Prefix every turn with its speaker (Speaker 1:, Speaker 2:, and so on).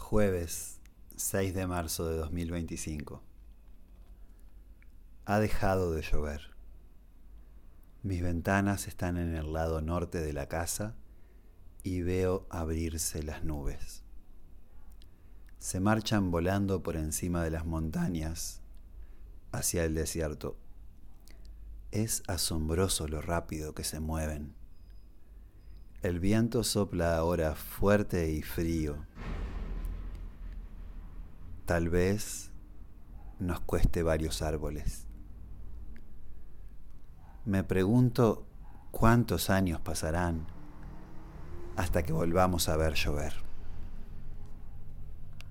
Speaker 1: Jueves 6 de marzo de 2025. Ha dejado de llover. Mis ventanas están en el lado norte de la casa y veo abrirse las nubes. Se marchan volando por encima de las montañas hacia el desierto. Es asombroso lo rápido que se mueven. El viento sopla ahora fuerte y frío. Tal vez nos cueste varios árboles. Me pregunto cuántos años pasarán hasta que volvamos a ver llover.